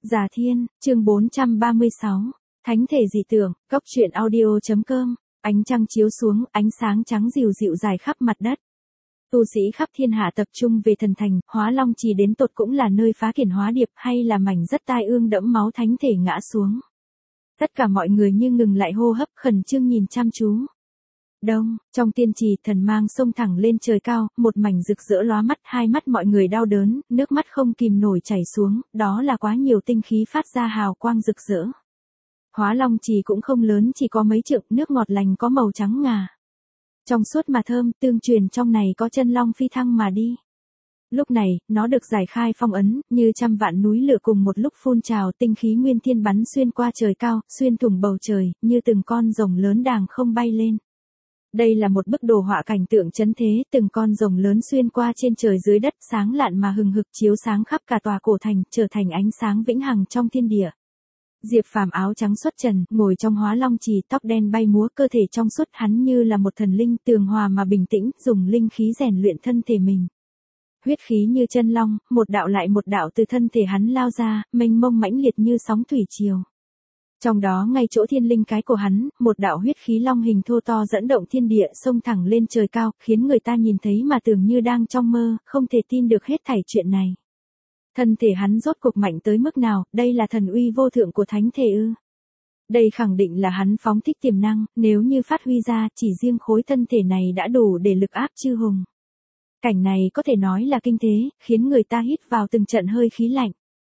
Già Thiên, chương 436, Thánh thể dị tượng, Cốc truyện audio.com, ánh trăng chiếu xuống, ánh sáng trắng dịu dịu dài khắp mặt đất. Tu sĩ khắp thiên hạ tập trung về thần thành, Hóa Long Trì đến tột cũng là nơi phá kiển hóa điệp hay là mảnh rất tai ương đẫm máu thánh thể ngã xuống. Tất cả mọi người như ngừng lại hô hấp khẩn trương nhìn chăm chú. Đông, trong tiên trì thần mang xông thẳng lên trời cao, một mảnh rực rỡ lóa mắt, hai mắt mọi người đau đớn, nước mắt không kìm nổi chảy xuống, đó là quá nhiều tinh khí phát ra hào quang rực rỡ. Hóa Long Trì cũng không lớn, chỉ có mấy trượng, nước ngọt lành có màu trắng ngà. Trong suốt mà thơm, tương truyền trong này có chân long phi thăng mà đi. Lúc này, nó được giải khai phong ấn, như trăm vạn núi lửa cùng một lúc phun trào, tinh khí nguyên thiên bắn xuyên qua trời cao, xuyên thủng bầu trời, như từng con rồng lớn đàng không bay lên. Đây là một bức đồ họa cảnh tượng chấn thế, từng con rồng lớn xuyên qua trên trời dưới đất, sáng lạn mà hừng hực chiếu sáng khắp cả tòa cổ thành, trở thành ánh sáng vĩnh hằng trong thiên địa. Diệp Phàm áo trắng xuất trần, ngồi trong Hóa Long Trì, tóc đen bay múa, cơ thể trong suốt, hắn như là một thần linh, tường hòa mà bình tĩnh, dùng linh khí rèn luyện thân thể mình. Huyết khí như chân long, một đạo lại một đạo từ thân thể hắn lao ra, mênh mông mãnh liệt như sóng thủy triều. Trong đó ngay chỗ thiên linh cái của hắn, một đạo huyết khí long hình thô to dẫn động thiên địa xông thẳng lên trời cao, khiến người ta nhìn thấy mà tưởng như đang trong mơ, không thể tin được hết thảy chuyện này. Thân thể hắn rốt cuộc mạnh tới mức nào, đây là thần uy vô thượng của thánh thể ư? Đây khẳng định là hắn phóng thích tiềm năng, nếu như phát huy ra, chỉ riêng khối thân thể này đã đủ để lực áp chư hùng. Cảnh này có thể nói là kinh thế, khiến người ta hít vào từng trận hơi khí lạnh.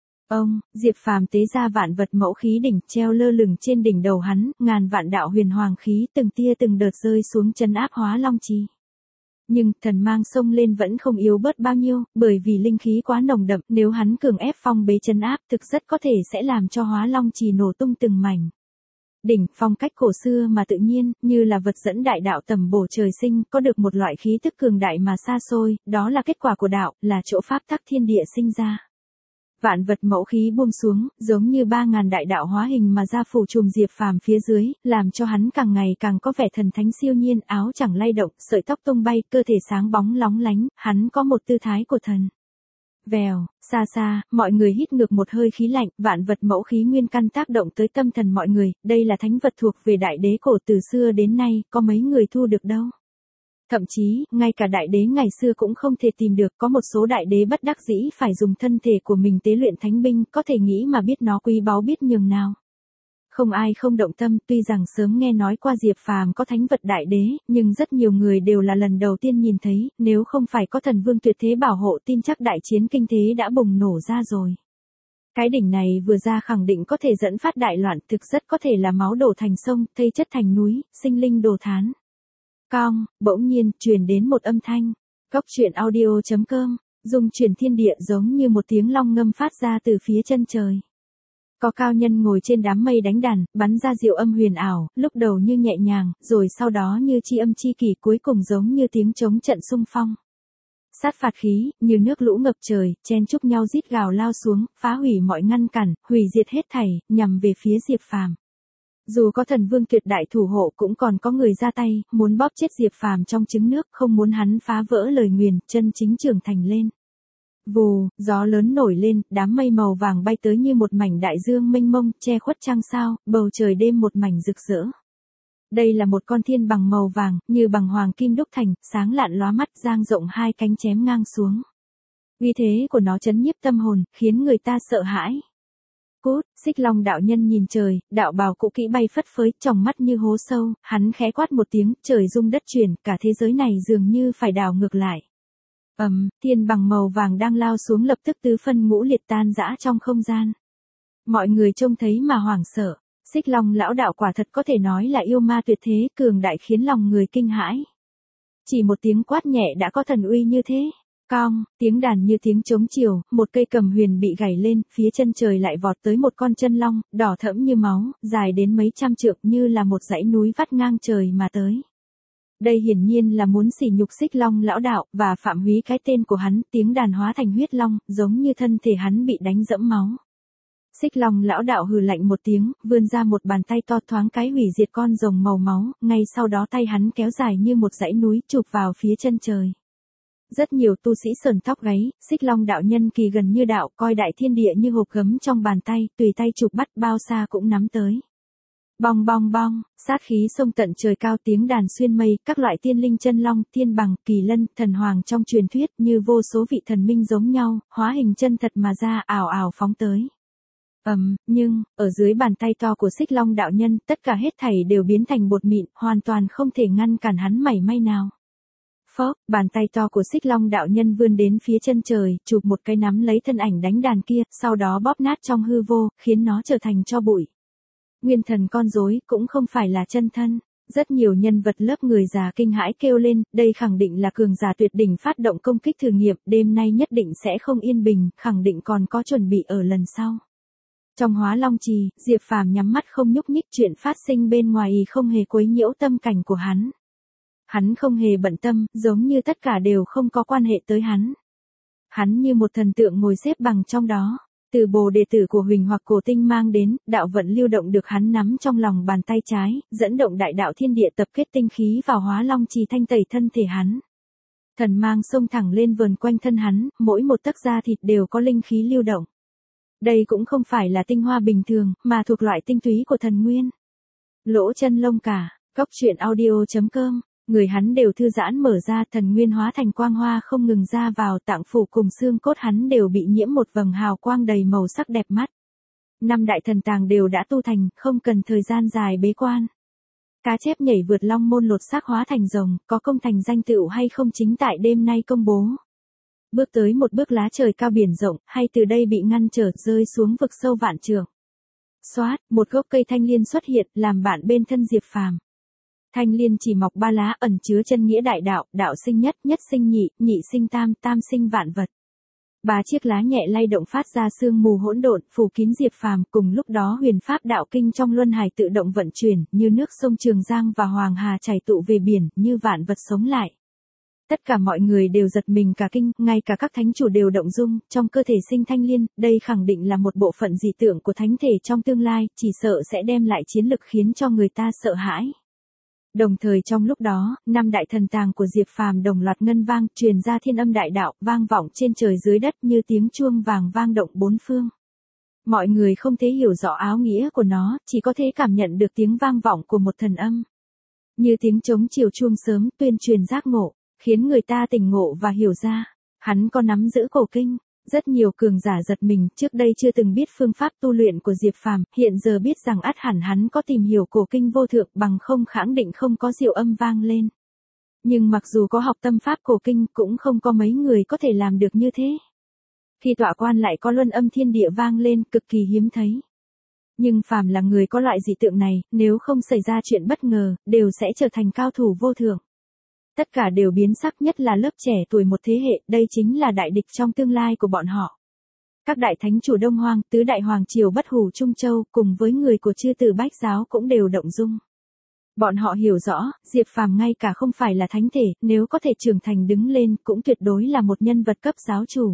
Diệp Phàm tế ra vạn vật mẫu khí đỉnh, treo lơ lửng trên đỉnh đầu hắn, ngàn vạn đạo huyền hoàng khí từng tia từng đợt rơi xuống trấn áp Hóa Long Trì. Nhưng, thần mang xông lên vẫn không yếu bớt bao nhiêu, bởi vì linh khí quá nồng đậm, nếu hắn cường ép phong bế trấn áp, thực rất có thể sẽ làm cho Hóa Long Trì nổ tung từng mảnh. Đỉnh, phong cách cổ xưa mà tự nhiên, như là vật dẫn đại đạo tầm bổ trời sinh, có được một loại khí tức cường đại mà xa xôi, đó là kết quả của đạo, là chỗ pháp tắc thiên địa sinh ra. Vạn vật mẫu khí buông xuống, giống như 3.000 đại đạo hóa hình mà ra phủ trùm Diệp Phàm phía dưới, làm cho hắn càng ngày càng có vẻ thần thánh siêu nhiên, áo chẳng lay động, sợi tóc tung bay, cơ thể sáng bóng lóng lánh, hắn có một tư thái của thần. Vèo, xa xa, mọi người hít ngược một hơi khí lạnh, vạn vật mẫu khí nguyên căn tác động tới tâm thần mọi người, đây là thánh vật thuộc về đại đế cổ từ xưa đến nay, có mấy người thu được đâu. Thậm chí, ngay cả đại đế ngày xưa cũng không thể tìm được, có một số đại đế bất đắc dĩ phải dùng thân thể của mình tế luyện thánh binh, có thể nghĩ mà biết nó quý báu biết nhường nào. Không ai không động tâm, tuy rằng sớm nghe nói qua Diệp Phàm có thánh vật đại đế, nhưng rất nhiều người đều là lần đầu tiên nhìn thấy, nếu không phải có thần vương tuyệt thế bảo hộ tin chắc đại chiến kinh thế đã bùng nổ ra rồi. Cái đỉnh này vừa ra khẳng định có thể dẫn phát đại loạn, thực rất có thể là máu đổ thành sông, thây chất thành núi, sinh linh đồ thán. Bỗng nhiên, truyền đến một âm thanh. Cốc truyện audio.com, dung chuyển thiên địa giống như một tiếng long ngâm phát ra từ phía chân trời. Có cao nhân ngồi trên đám mây đánh đàn, bắn ra diệu âm huyền ảo, lúc đầu như nhẹ nhàng, rồi sau đó như chi âm chi kỳ, cuối cùng giống như tiếng trống trận xung phong. Sát phạt khí, như nước lũ ngập trời, chen chúc nhau rít gào lao xuống, phá hủy mọi ngăn cản, hủy diệt hết thảy, nhằm về phía Diệp Phàm. Dù có thần vương tuyệt đại thủ hộ cũng còn có người ra tay, muốn bóp chết Diệp Phàm trong trứng nước, không muốn hắn phá vỡ lời nguyền, chân chính trưởng thành lên. Vù, gió lớn nổi lên, đám mây màu vàng bay tới như một mảnh đại dương mênh mông, che khuất trăng sao, bầu trời đêm một mảnh rực rỡ. Đây là một con thiên bằng màu vàng, như bằng hoàng kim đúc thành, sáng lạn lóa mắt, dang rộng hai cánh chém ngang xuống. Uy thế của nó chấn nhiếp tâm hồn, khiến người ta sợ hãi. Cút, Xích Long đạo nhân nhìn trời, đạo bào cũ kỹ bay phất phới, tròng mắt như hố sâu, hắn khẽ quát một tiếng, trời rung đất chuyển, cả thế giới này dường như phải đảo ngược lại. Thiên bằng màu vàng đang lao xuống lập tức tứ phân ngũ liệt tan rã trong không gian. Mọi người trông thấy mà hoảng sợ, Xích Long lão đạo quả thật có thể nói là yêu ma tuyệt thế, cường đại khiến lòng người kinh hãi. Chỉ một tiếng quát nhẹ đã có thần uy như thế. Tiếng đàn như tiếng trống chiều, một cây cầm huyền bị gảy lên, phía chân trời lại vọt tới một con chân long, đỏ thẫm như máu, dài đến mấy trăm trượng như là một dãy núi vắt ngang trời mà tới. Đây hiển nhiên là muốn sỉ nhục Xích Long lão đạo, và phạm húy cái tên của hắn, tiếng đàn hóa thành huyết long, giống như thân thể hắn bị đánh dẫm máu. Xích Long lão đạo hừ lạnh một tiếng, vươn ra một bàn tay to thoáng cái hủy diệt con rồng màu máu, ngay sau đó tay hắn kéo dài như một dãy núi chụp vào phía chân trời. Rất nhiều tu sĩ sờn tóc gáy, Xích Long đạo nhân kỳ gần như đạo, coi đại thiên địa như hộp gấm trong bàn tay, tùy tay chụp bắt bao xa cũng nắm tới. Bong bong bong, sát khí xông tận trời cao, tiếng đàn xuyên mây, các loại tiên linh chân long, thiên bằng, kỳ lân, thần hoàng trong truyền thuyết như vô số vị thần minh giống nhau, hóa hình chân thật mà ra, ảo ảo phóng tới. Nhưng, ở dưới bàn tay to của Xích Long đạo nhân, tất cả hết thảy đều biến thành bột mịn, hoàn toàn không thể ngăn cản hắn mảy may nào. Phốc, bàn tay to của Xích Long đạo nhân vươn đến phía chân trời, chụp một cái nắm lấy thân ảnh đánh đàn kia, sau đó bóp nát trong hư vô, khiến nó trở thành tro bụi. Nguyên thần con rối cũng không phải là chân thân. Rất nhiều nhân vật lớp người già kinh hãi kêu lên, đây khẳng định là cường giả tuyệt đỉnh phát động công kích thử nghiệm, đêm nay nhất định sẽ không yên bình, khẳng định còn có chuẩn bị ở lần sau. Trong Hóa Long Trì, Diệp Phàm nhắm mắt không nhúc nhích, chuyện phát sinh bên ngoài không hề quấy nhiễu tâm cảnh của hắn. Hắn không hề bận tâm, giống như tất cả đều không có quan hệ tới hắn. Hắn như một thần tượng ngồi xếp bằng trong đó. Từ Bồ đệ tử của Huỳnh hoặc Cổ Tinh mang đến, đạo vận lưu động được hắn nắm trong lòng bàn tay trái, dẫn động đại đạo thiên địa tập kết tinh khí vào Hóa Long Trì thanh tẩy thân thể hắn. Thần mang xông thẳng lên vờn quanh thân hắn, mỗi một tấc da thịt đều có linh khí lưu động. Đây cũng không phải là tinh hoa bình thường, mà thuộc loại tinh túy của thần nguyên. Lỗ chân lông cả, cóc truyện audio.com. Người hắn đều thư giãn mở ra, thần nguyên hóa thành quang hoa không ngừng ra vào, tạng phủ cùng xương cốt hắn đều bị nhiễm một vầng hào quang đầy màu sắc đẹp mắt. 5 đại thần tàng đều đã tu thành, không cần thời gian dài bế quan. Cá chép nhảy vượt long môn lột xác hóa thành rồng, có công thành danh tựu hay không chính tại đêm nay công bố. Bước tới một bước lá trời cao biển rộng, hay từ đây bị ngăn trở rơi xuống vực sâu vạn trượng. Xoát, một gốc cây thanh liên xuất hiện, làm bạn bên thân Diệp Phàm. Thanh liên chỉ mọc 3 lá, ẩn chứa chân nghĩa đại đạo, đạo sinh nhất, nhất sinh nhị, nhị sinh tam, tam sinh vạn vật. 3 chiếc lá nhẹ lay động phát ra sương mù hỗn độn, phủ kín Diệp Phàm, cùng lúc đó huyền pháp đạo kinh trong luân hải tự động vận chuyển, như nước sông Trường Giang và Hoàng Hà chảy tụ về biển, như vạn vật sống lại. Tất cả mọi người đều giật mình cả kinh, ngay cả các thánh chủ đều động dung, trong cơ thể sinh thanh liên, đây khẳng định là một bộ phận dị tượng của thánh thể trong tương lai, chỉ sợ sẽ đem lại chiến lực khiến cho người ta sợ hãi. Đồng thời trong lúc đó, 5 đại thần tàng của Diệp Phàm đồng loạt ngân vang, truyền ra thiên âm đại đạo, vang vọng trên trời dưới đất như tiếng chuông vàng vang động bốn phương. Mọi người không thể hiểu rõ áo nghĩa của nó, chỉ có thể cảm nhận được tiếng vang vọng của một thần âm. Như tiếng trống chiều chuông sớm tuyên truyền giác ngộ, khiến người ta tỉnh ngộ và hiểu ra. Hắn có nắm giữ cổ kinh. Rất nhiều cường giả giật mình, trước đây chưa từng biết phương pháp tu luyện của Diệp Phàm, hiện giờ biết rằng ắt hẳn hắn có tìm hiểu cổ kinh vô thượng, bằng không khẳng định không có diệu âm vang lên. Nhưng mặc dù có học tâm pháp cổ kinh, cũng không có mấy người có thể làm được như thế. Khi tọa quan lại có luân âm thiên địa vang lên, cực kỳ hiếm thấy. Nhưng phàm là người có loại dị tượng này, nếu không xảy ra chuyện bất ngờ, đều sẽ trở thành cao thủ vô thượng. Tất cả đều biến sắc, nhất là lớp trẻ tuổi một thế hệ, đây chính là đại địch trong tương lai của bọn họ. Các đại thánh chủ Đông Hoang, tứ đại hoàng triều Bất Hủ Trung Châu, cùng với người của chư tử Bách Giáo cũng đều động dung. Bọn họ hiểu rõ, Diệp Phàm ngay cả không phải là thánh thể, nếu có thể trưởng thành đứng lên, cũng tuyệt đối là một nhân vật cấp giáo chủ.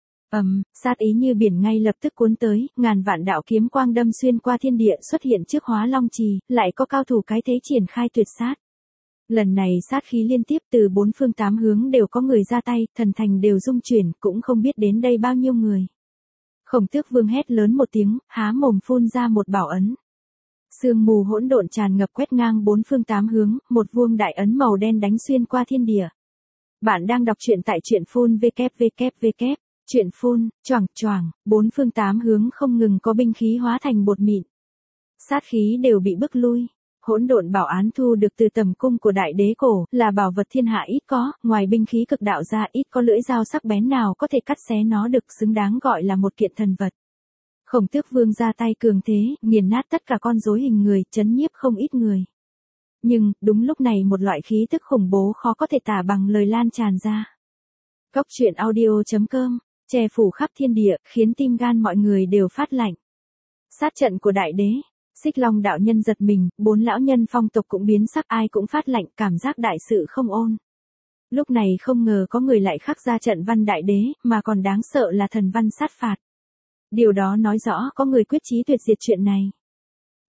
Sát ý như biển ngay lập tức cuốn tới, ngàn vạn đạo kiếm quang đâm xuyên qua thiên địa xuất hiện trước Hóa Long Trì, lại có cao thủ cái thế triển khai tuyệt sát. Lần này sát khí liên tiếp từ 4 phương 8 hướng đều có người ra tay, thần thành đều rung chuyển, cũng không biết đến đây bao nhiêu người. Khổng Tước Vương hét lớn một tiếng, há mồm phun ra một bảo ấn. Sương mù hỗn độn tràn ngập quét ngang 4 phương 8 hướng, một vuông đại ấn màu đen đánh xuyên qua thiên địa. Bạn đang đọc truyện tại truyện phun www. Truyện phun, choảng choảng, 4 phương 8 hướng không ngừng có binh khí hóa thành bột mịn. Sát khí đều bị bức lui. Hỗn độn bảo án thu được từ tầm cung của đại đế cổ, là bảo vật thiên hạ ít có, ngoài binh khí cực đạo ra ít có lưỡi dao sắc bén nào có thể cắt xé nó được, xứng đáng gọi là một kiện thần vật. Khổng Tước Vương ra tay cường thế, nghiền nát tất cả con rối hình người, chấn nhiếp không ít người. Nhưng, đúng lúc này một loại khí tức khủng bố khó có thể tả bằng lời lan tràn ra. Cóc truyện audio.com, che phủ khắp thiên địa, khiến tim gan mọi người đều phát lạnh. Sát trận của đại đế. Xích Long đạo nhân giật mình, 4 lão nhân phong tộc cũng biến sắc, ai cũng phát lạnh, cảm giác đại sự không ôn. Lúc này không ngờ có người lại khắc ra trận văn đại đế, mà còn đáng sợ là thần văn sát phạt. Điều đó nói rõ có người quyết chí tuyệt diệt chuyện này.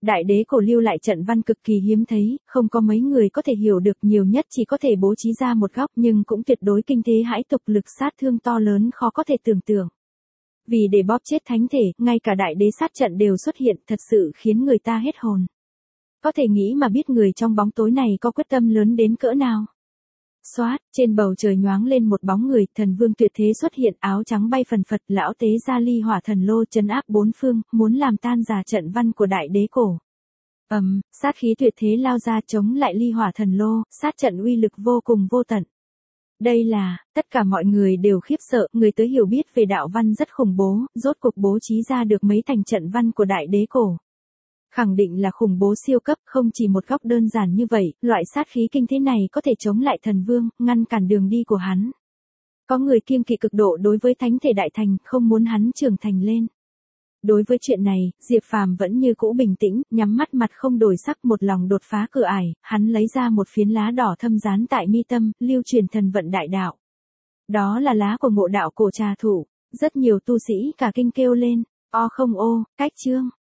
Đại đế cổ lưu lại trận văn cực kỳ hiếm thấy, không có mấy người có thể hiểu được, nhiều nhất chỉ có thể bố trí ra một góc, nhưng cũng tuyệt đối kinh thế hãi tục, lực sát thương to lớn khó có thể tưởng tượng. Vì để bóp chết thánh thể, ngay cả đại đế sát trận đều xuất hiện, thật sự khiến người ta hết hồn. Có thể nghĩ mà biết người trong bóng tối này có quyết tâm lớn đến cỡ nào. Xoát, trên bầu trời nhoáng lên một bóng người, thần vương tuyệt thế xuất hiện, áo trắng bay phần phật, lão tế ra ly hỏa thần lô trấn áp bốn phương, muốn làm tan rã trận văn của đại đế cổ. Sát khí tuyệt thế lao ra chống lại ly hỏa thần lô, sát trận uy lực vô cùng vô tận. Đây là, tất cả mọi người đều khiếp sợ, người tới hiểu biết về đạo văn rất khủng bố, rốt cuộc bố trí ra được mấy thành trận văn của đại đế cổ. Khẳng định là khủng bố siêu cấp, không chỉ một góc đơn giản như vậy, loại sát khí kinh thế này có thể chống lại thần vương, ngăn cản đường đi của hắn. Có người kiêng kỵ cực độ đối với thánh thể đại thành, không muốn hắn trưởng thành lên. Đối với chuyện này, Diệp Phàm vẫn như cũ bình tĩnh, nhắm mắt mặt không đổi sắc, một lòng đột phá cửa ải, hắn lấy ra một phiến lá đỏ thâm dán tại mi tâm, lưu truyền thần vận đại đạo. Đó là lá của Ngộ Đạo Cổ Trà Thụ, rất nhiều tu sĩ cả kinh kêu lên, o không ô, cách chương.